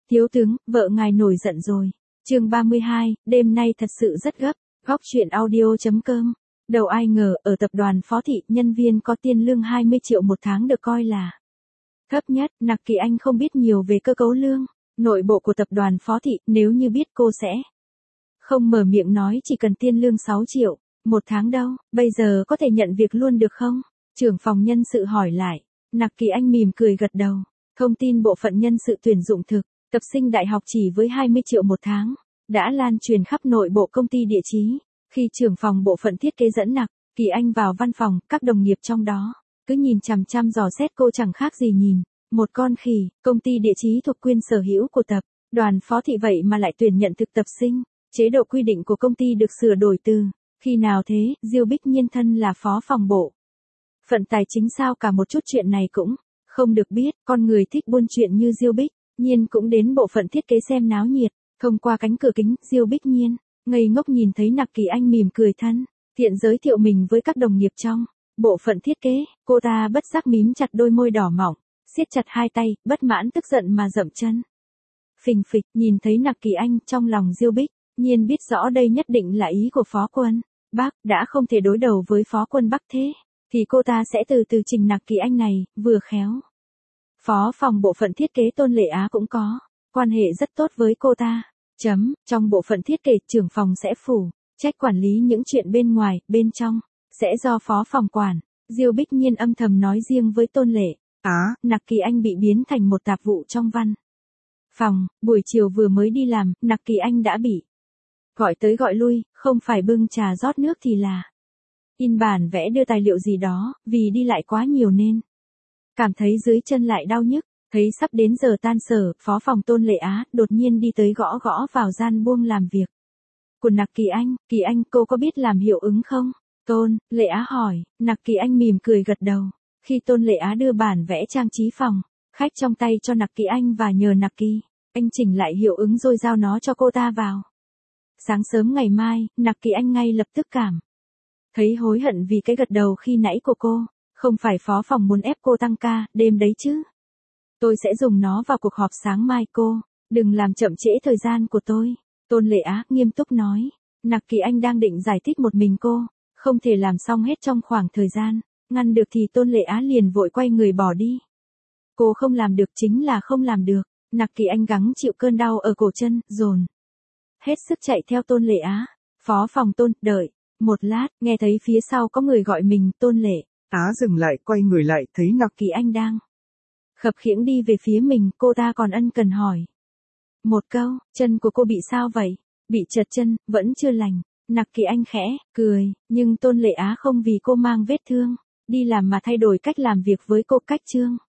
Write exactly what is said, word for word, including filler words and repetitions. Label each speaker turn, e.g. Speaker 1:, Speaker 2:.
Speaker 1: Thiếu tướng, vợ ngài nổi giận rồi. Chương ba mươi hai, đêm nay thật sự rất gấp. Góc truyện audio chấm com. Đâu ai ngờ, ở tập đoàn Phó Thị, nhân viên có tiền lương hai mươi triệu một tháng được coi là thấp nhất. Nặc Kỳ Anh không biết nhiều về cơ cấu lương, nội bộ của tập đoàn Phó Thị, nếu như biết cô sẽ không mở miệng nói chỉ cần tiền lương sáu triệu, một tháng đâu, bây giờ có thể nhận việc luôn được không? Trưởng phòng nhân sự hỏi lại. Nặc Kỳ Anh mỉm cười gật đầu. Thông tin bộ phận nhân sự tuyển dụng thực, tập sinh đại học chỉ với hai mươi triệu một tháng, đã lan truyền khắp nội bộ công ty địa chí. Khi trưởng phòng bộ phận thiết kế dẫn Nặc Kỳ Anh vào văn phòng, các đồng nghiệp trong đó cứ nhìn chằm chằm dò xét cô chẳng khác gì nhìn một con khỉ. Công ty địa chí thuộc quyền sở hữu của tập đoàn Phó Thị vậy mà lại tuyển nhận thực tập sinh. Chế độ quy định của công ty được sửa đổi từ khi nào thế? Diêu Bích Nhiên thân là phó phòng bộ phận tài chính sao cả một chút chuyện này cũng không được biết. Con người thích buôn chuyện như Diêu Bích Nhiên cũng đến bộ phận thiết kế xem náo nhiệt. Thông qua cánh cửa kính, Diêu Bích Nhiên ngây ngốc nhìn thấy Nặc Kỳ Anh mỉm cười thân thiện giới thiệu mình với các đồng nghiệp trong bộ phận thiết kế. Cô ta bất giác mím chặt đôi môi đỏ mỏng, siết chặt hai tay, bất mãn tức giận mà dậm chân. Phình phịch, nhìn thấy Nặc Kỳ Anh, trong lòng Diêu Bích Nhiên biết rõ đây nhất định là ý của Phó Quân Bắc, đã không thể đối đầu với Phó Quân Bắc thế thì cô ta sẽ từ từ trình Nặc Kỳ Anh này, vừa khéo. Phó phòng bộ phận thiết kế Tôn Lệ Á cũng có quan hệ rất tốt với cô ta. Chấm, trong bộ phận thiết kế, trưởng phòng sẽ phủ trách quản lý những chuyện bên ngoài, bên trong sẽ do phó phòng quản. Diêu Bích Nhiên âm thầm nói riêng với Tôn Lệ Á. Nặc Kỳ Anh bị biến thành một tạp vụ trong văn phòng. Buổi chiều vừa mới đi làm, Nặc Kỳ Anh đã bị gọi tới gọi lui, không phải bưng trà rót nước thì là in bản vẽ đưa tài liệu gì đó. Vì đi lại quá nhiều nên cảm thấy dưới chân lại đau nhức. Thấy sắp đến giờ tan sở, phó phòng Tôn Lệ Á đột nhiên đi tới gõ gõ vào gian buông làm việc của Nặc Kỳ Anh. Kỳ Anh, cô có biết làm hiệu ứng không? Tôn Lệ Á hỏi. Nặc Kỳ Anh mỉm cười gật đầu. Khi Tôn Lệ Á đưa bản vẽ trang trí phòng khách trong tay cho Nặc Kỳ Anh và nhờ Nặc Kỳ Anh chỉnh lại hiệu ứng rồi giao nó cho cô ta vào. Sáng sớm ngày mai, Nặc Kỳ Anh ngay lập tức cảm thấy hối hận vì cái gật đầu khi nãy của cô. Không phải phó phòng muốn ép cô tăng ca đêm đấy chứ? Tôi sẽ dùng nó vào cuộc họp sáng mai cô. Đừng làm chậm trễ thời gian của tôi. Tôn Lệ Á nghiêm túc nói. Nặc Kỳ Anh đang định giải thích một mình cô không thể làm xong hết trong khoảng thời gian ngăn được thì Tôn Lệ Á liền vội quay người bỏ đi. Cô không làm được chính là không làm được. Nặc Kỳ Anh gắng chịu cơn đau ở cổ chân, dồn hết sức chạy theo Tôn Lệ Á. Phó phòng Tôn, đợi một lát, nghe thấy phía sau có người gọi mình. Tôn Lệ
Speaker 2: Á dừng lại, quay người lại, thấy Nặc
Speaker 1: Kỳ Anh đang khập khiễng đi về phía mình. Cô ta còn ân cần hỏi một câu, chân của cô bị sao vậy? Bị trật chân, vẫn chưa lành. Nặc Kỳ Anh khẽ cười, nhưng Tôn Lệ Á không vì cô mang vết thương đi làm mà thay đổi cách làm việc với cô. Cách trương